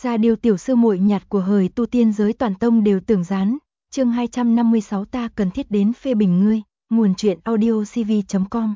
Sa Điêu tiểu sư muội nhạt của hời tu tiên giới toàn tông đều tưởng gián. Chương 256 ta cần thiết đến phê bình ngươi. Nguồn truyện audiocv.com.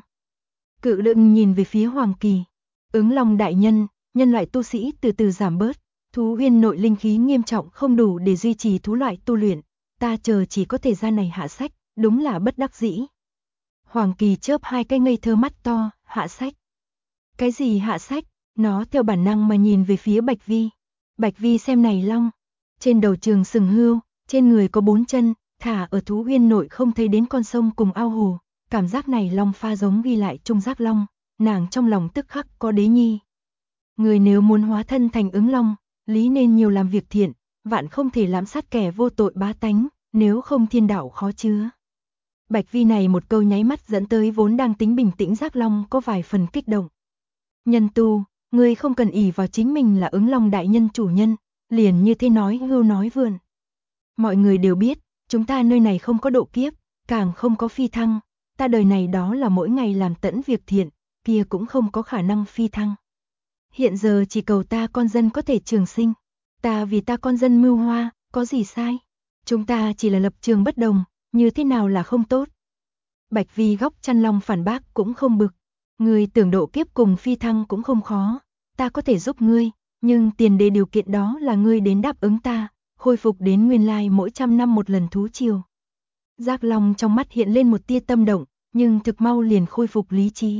Cự đựng nhìn về phía Hoàng Kỳ. Ứng Long đại nhân, nhân loại tu sĩ từ từ giảm bớt, thú huyên nội linh khí nghiêm trọng không đủ để duy trì thú loại tu luyện, ta chờ chỉ có thể ra này hạ sách, đúng là bất đắc dĩ. Hoàng Kỳ chớp hai cái ngây thơ mắt to, hạ sách. Cái gì hạ sách? Nó theo bản năng mà nhìn về phía Bạch Vi. Bạch Vi xem này long, trên đầu trường sừng hươu, trên người có 4 chân, thả ở thú huyên nội không thấy đến con sông cùng ao hồ, cảm giác này long pha giống ghi lại trung giác long, nàng trong lòng tức khắc có đế nhi. Người nếu muốn hóa thân thành ứng long, lý nên nhiều làm việc thiện, vạn không thể lạm sát kẻ vô tội bá tánh, nếu không thiên đạo khó chứa. Bạch Vi này một câu nháy mắt dẫn tới vốn đang tính bình tĩnh giác long có vài phần kích động. Nhân tu, ngươi không cần ỷ vào chính mình là ứng long đại nhân chủ nhân, liền như thế nói hưu nói vượn. Mọi người đều biết, chúng ta nơi này không có độ kiếp, càng không có phi thăng, ta đời này đó là mỗi ngày làm tẫn việc thiện, kia cũng không có khả năng phi thăng. Hiện giờ chỉ cầu ta con dân có thể trường sinh, ta vì ta con dân mưu hoa, có gì sai? Chúng ta chỉ là lập trường bất đồng, như thế nào là không tốt? Bạch Vi góc chăn long phản bác cũng không bực. Ngươi tưởng độ kiếp cùng phi thăng cũng không khó, ta có thể giúp ngươi, nhưng tiền đề điều kiện đó là ngươi đến đáp ứng ta, khôi phục đến nguyên lai mỗi 100 năm một lần thú triều. Giác Long trong mắt hiện lên một tia tâm động, nhưng thực mau liền khôi phục lý trí.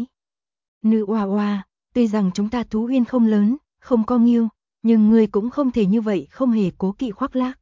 Nữ oa oa, tuy rằng chúng ta thú huyên không lớn, không có nghiêu, nhưng ngươi cũng không thể như vậy không hề cố kỵ khoác lác.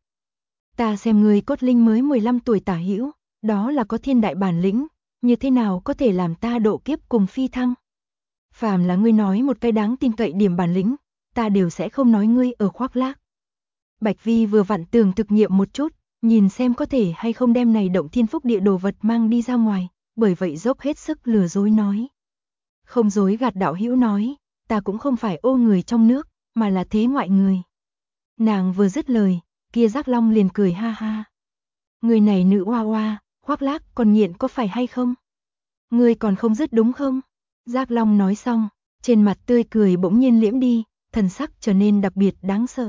Ta xem ngươi cốt linh mới 15 tuổi tả hữu, đó là có thiên đại bản lĩnh, như thế nào có thể làm ta độ kiếp cùng phi thăng? Phàm là ngươi nói một cái đáng tin cậy điểm bản lĩnh, ta đều sẽ không nói ngươi ở khoác lác. Bạch Vi vừa vặn tưởng thực nghiệm một chút, nhìn xem có thể hay không đem này động thiên phúc địa đồ vật mang đi ra ngoài, bởi vậy dốc hết sức lừa dối nói. Không dối gạt đạo hữu nói, ta cũng không phải ô người trong nước, mà là thế ngoại người. Nàng vừa dứt lời, kia Giác Long liền cười ha ha. Người này nữ oa oa, khoác lác còn nghiện có phải hay không? Ngươi còn không dứt đúng không? Giác Long nói xong, trên mặt tươi cười bỗng nhiên liễm đi, thần sắc trở nên đặc biệt đáng sợ.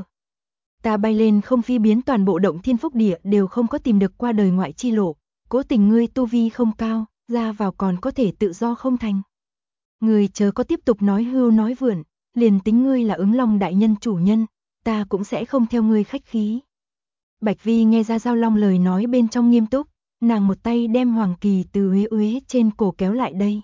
Ta bay lên không phi biến toàn bộ động thiên phúc địa đều không có tìm được qua đời ngoại chi lộ, cố tình ngươi tu vi không cao, ra vào còn có thể tự do không thành. Ngươi chớ có tiếp tục nói hưu nói vượn, liền tính ngươi là ứng long đại nhân chủ nhân, ta cũng sẽ không theo ngươi khách khí. Bạch Vi nghe ra Giao Long lời nói bên trong nghiêm túc, nàng một tay đem Hoàng Kỳ từ uế uế trên cổ kéo lại đây.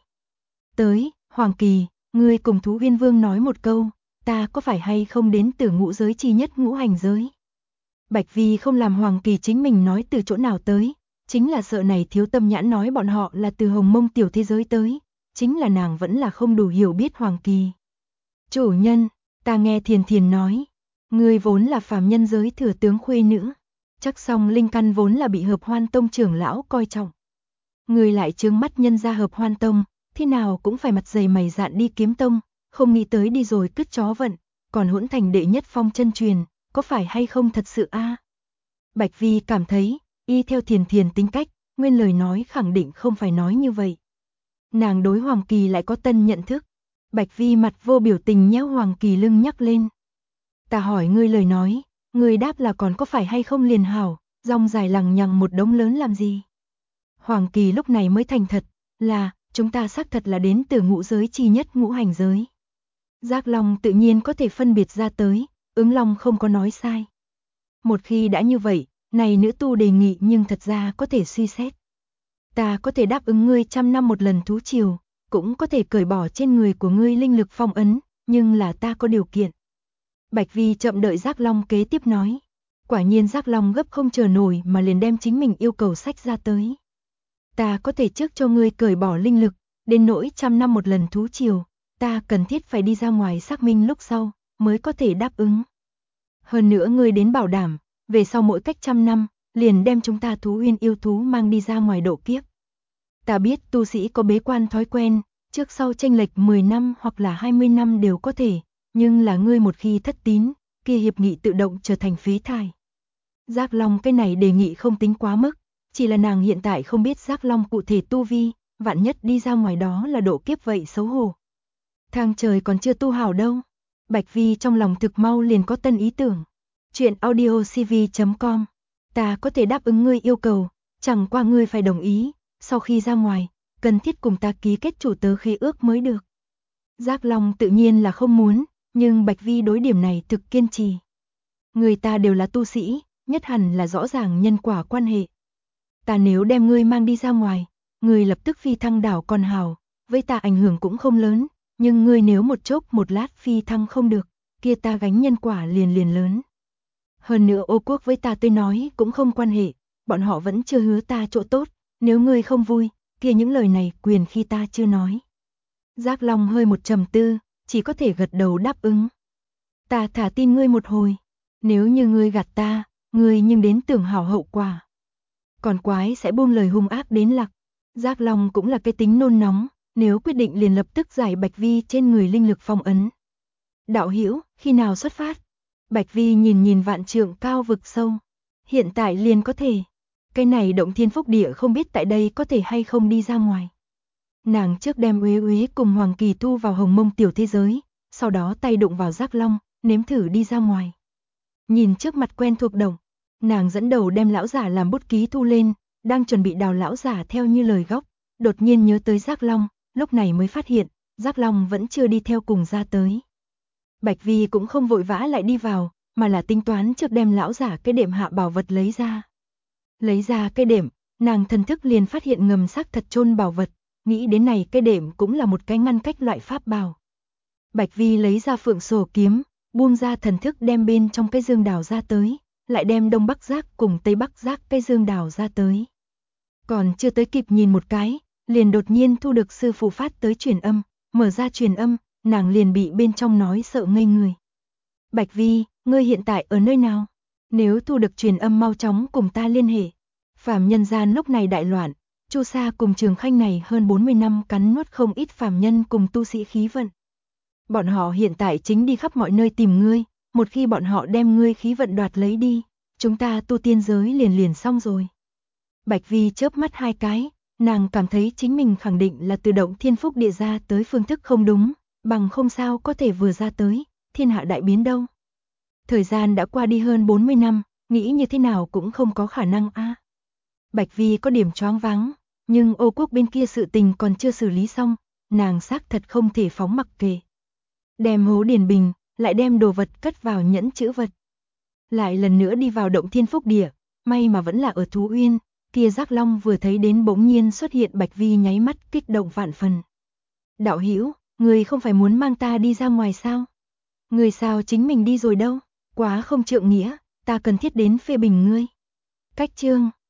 Tới, Hoàng Kỳ, ngươi cùng thú viên vương nói một câu, ta có phải hay không đến từ ngũ giới chi nhất ngũ hành giới? Bạch Vi không làm Hoàng Kỳ chính mình nói từ chỗ nào tới, chính là sợ này thiếu tâm nhãn nói bọn họ là từ hồng mông tiểu thế giới tới, chính là nàng vẫn là không đủ hiểu biết Hoàng Kỳ. Chủ nhân, ta nghe Thiền Thiền nói, ngươi vốn là phàm nhân giới thừa tướng khuê nữ, chắc song linh căn vốn là bị Hợp Hoan Tông trưởng lão coi trọng. Ngươi lại trướng mắt nhân ra Hợp Hoan Tông, thế nào cũng phải mặt dày mày dạn đi kiếm tông, không nghĩ tới đi rồi cứt chó vận, còn hỗn thành đệ nhất phong chân truyền, có phải hay không thật sự a? Bạch Vi cảm thấy, y theo Thiền Thiền tính cách, nguyên lời nói khẳng định không phải nói như vậy. Nàng đối Hoàng Kỳ lại có tân nhận thức. Bạch Vi mặt vô biểu tình nhéo Hoàng Kỳ lưng nhắc lên. Ta hỏi ngươi lời nói, ngươi đáp là còn có phải hay không liền hảo, rong dài lằng nhằng một đống lớn làm gì? Hoàng Kỳ lúc này mới thành thật, là, chúng ta xác thật là đến từ ngũ giới chi nhất ngũ hành giới. Giác Long tự nhiên có thể phân biệt ra tới, ứng Long không có nói sai. Một khi đã như vậy, này nữ tu đề nghị nhưng thật ra có thể suy xét. Ta có thể đáp ứng ngươi 100 năm một lần thú triều, cũng có thể cởi bỏ trên người của ngươi linh lực phong ấn, nhưng là ta có điều kiện. Bạch Vi chậm đợi Giác Long kế tiếp nói. Quả nhiên Giác Long gấp không chờ nổi mà liền đem chính mình yêu cầu sách ra tới. Ta có thể trước cho ngươi cởi bỏ linh lực, đến nỗi 100 năm một lần thú triều, ta cần thiết phải đi ra ngoài xác minh lúc sau, mới có thể đáp ứng. Hơn nữa ngươi đến bảo đảm, về sau mỗi cách 100 năm, liền đem chúng ta thú huyên yêu thú mang đi ra ngoài độ kiếp. Ta biết tu sĩ có bế quan thói quen, trước sau chênh lệch 10 năm hoặc là 20 năm đều có thể, nhưng là ngươi một khi thất tín, kia hiệp nghị tự động trở thành phế thải. Giác Long cái này đề nghị không tính quá mức, chỉ là nàng hiện tại không biết Giác Long cụ thể tu vi, vạn nhất đi ra ngoài đó là độ kiếp vậy xấu hổ. Thang trời còn chưa tu hảo đâu. Bạch Vi trong lòng thực mau liền có tân ý tưởng. Chuyện audiocv.com. Ta có thể đáp ứng ngươi yêu cầu, chẳng qua ngươi phải đồng ý, sau khi ra ngoài, cần thiết cùng ta ký kết chủ tớ khế ước mới được. Giác Long tự nhiên là không muốn, nhưng Bạch Vi đối điểm này thực kiên trì. Người ta đều là tu sĩ, nhất hẳn là rõ ràng nhân quả quan hệ. Ta nếu đem ngươi mang đi ra ngoài, ngươi lập tức phi thăng đảo còn hảo, với ta ảnh hưởng cũng không lớn, nhưng ngươi nếu một chốc một lát phi thăng không được, kia ta gánh nhân quả liền lớn. Hơn nữa Ô Quốc với ta tôi nói cũng không quan hệ, bọn họ vẫn chưa hứa ta chỗ tốt, nếu ngươi không vui, kia những lời này quyền khi ta chưa nói. Giác Long hơi một trầm tư, chỉ có thể gật đầu đáp ứng. Ta thả tin ngươi một hồi, nếu như ngươi gạt ta, ngươi nhưng đến tưởng hảo hậu quả. Còn quái sẽ buông lời hung ác đến lạc. Giác Long cũng là cái tính nôn nóng, nếu quyết định liền lập tức giải Bạch Vi trên người linh lực phong ấn. Đạo hữu, khi nào xuất phát? Bạch Vi nhìn vạn trượng cao vực sâu. Hiện tại liền có thể. Cái này động thiên phúc địa không biết tại đây có thể hay không đi ra ngoài. Nàng trước đem Uế Uế cùng Hoàng Kỳ thu vào hồng mông tiểu thế giới, sau đó tay đụng vào Giác Long, nếm thử đi ra ngoài. Nhìn trước mặt quen thuộc động, nàng dẫn đầu đem lão giả làm bút ký thu lên, đang chuẩn bị đào lão giả theo như lời góc, đột nhiên nhớ tới Giác Long, lúc này mới phát hiện, Giác Long vẫn chưa đi theo cùng ra tới. Bạch Vi cũng không vội vã lại đi vào, mà là tính toán trước đem lão giả cái đệm hạ bảo vật lấy ra. Lấy ra cái đệm, nàng thần thức liền phát hiện ngầm sắc thật chôn bảo vật, nghĩ đến này cái đệm cũng là một cái ngăn cách loại pháp bảo. Bạch Vi lấy ra phượng sổ kiếm, buông ra thần thức đem bên trong cái dương đào ra tới, lại đem đông bắc giác cùng tây bắc giác cái dương đào ra tới. Còn chưa tới kịp nhìn một cái, liền đột nhiên thu được sư phụ phát tới truyền âm, mở ra truyền âm, nàng liền bị bên trong nói sợ ngây người. Bạch Vi, ngươi hiện tại ở nơi nào? Nếu thu được truyền âm mau chóng cùng ta liên hệ. Phàm nhân gian lúc này đại loạn, Chu Sa cùng Trường Khanh này hơn 40 năm cắn nuốt không ít phàm nhân cùng tu sĩ khí vận. Bọn họ hiện tại chính đi khắp mọi nơi tìm ngươi, một khi bọn họ đem ngươi khí vận đoạt lấy đi, chúng ta tu tiên giới liền xong rồi. Bạch Vi chớp mắt hai cái, nàng cảm thấy chính mình khẳng định là tự động thiên phúc địa ra tới phương thức không đúng, bằng không sao có thể vừa ra tới, thiên hạ đại biến đâu. Thời gian đã qua đi hơn 40 năm, nghĩ như thế nào cũng không có khả năng a. Bạch Vi có điểm choáng váng, nhưng Ô Quốc bên kia sự tình còn chưa xử lý xong, nàng xác thật không thể phóng mặc kệ. Đem hố điền bình, lại đem đồ vật cất vào nhẫn chữ vật. Lại lần nữa đi vào động thiên phúc địa, may mà vẫn là ở Thú Uyên, kia Giác Long vừa thấy đến bỗng nhiên xuất hiện Bạch Vi nháy mắt kích động vạn phần. Đạo hữu, người không phải muốn mang ta đi ra ngoài sao? Người sao chính mình đi rồi đâu? Quá không trượng nghĩa, ta cần thiết đến phê bình ngươi. Cách chương